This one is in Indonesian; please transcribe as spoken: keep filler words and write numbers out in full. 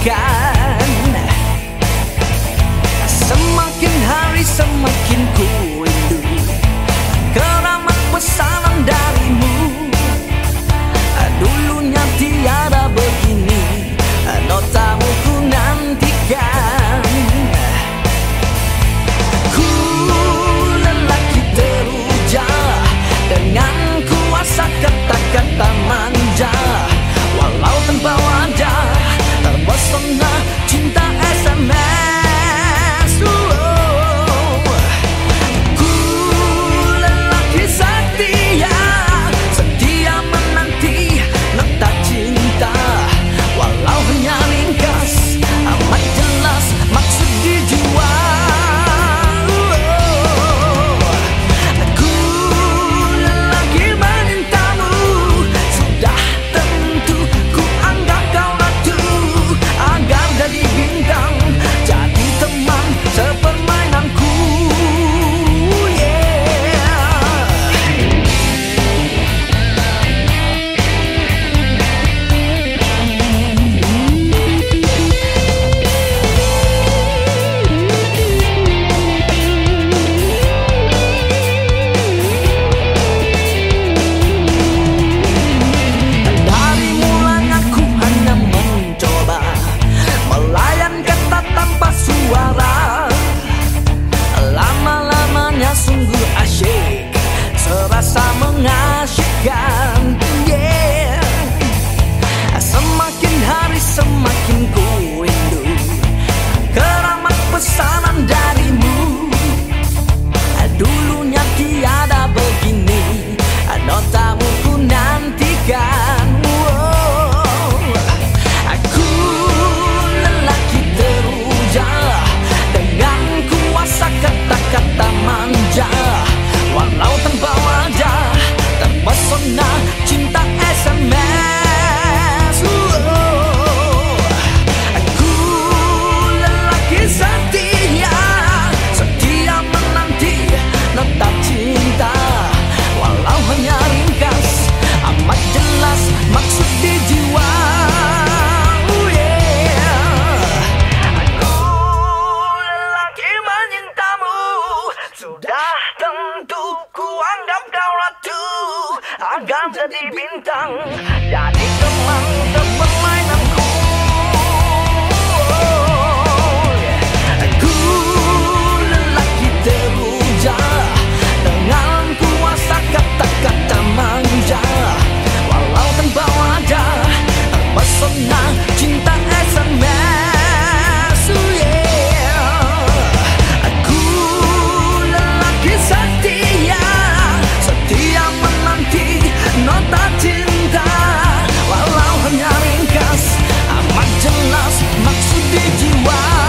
menantikan. Semakin hari semakin ku rindu keramat pesanan darimu. Dulunya tiada begini, notamu ku nantikan. Ku lelaki teruja dengan kuasa kata-kata manja, walau tanpa wajah terpesona cinta S M S. Ku lelaki setia, setia menanti nota cinta, walau hanya ringkas, amat jelas maksud di jiwa. Sungguh asyik, serasa mengasyikkan, yeah. Semakin hari semakin ku rindu keramat pesanan darimu. Dulunya tiada begini, notamu ku nantikan. Wow. Aku lelaki teruja dengan kuasa kata-kata manja, walau tanpa wajah terpesona cinta S M S. Aku lelaki setia, setia menanti nota cinta, walau hanya ringkas, amat jelas maksud di jiwa. Sudah tentu ku anggap kau ratu, agar jadi bintang, jadi teman sepermainanku. Ku lelaki teruja dengan kuasa kata-kata manja, walau tanpa wajah terpesona cinta S M S. Nota cinta, walau hanya ringkas, amat jelas maksud di jiwa.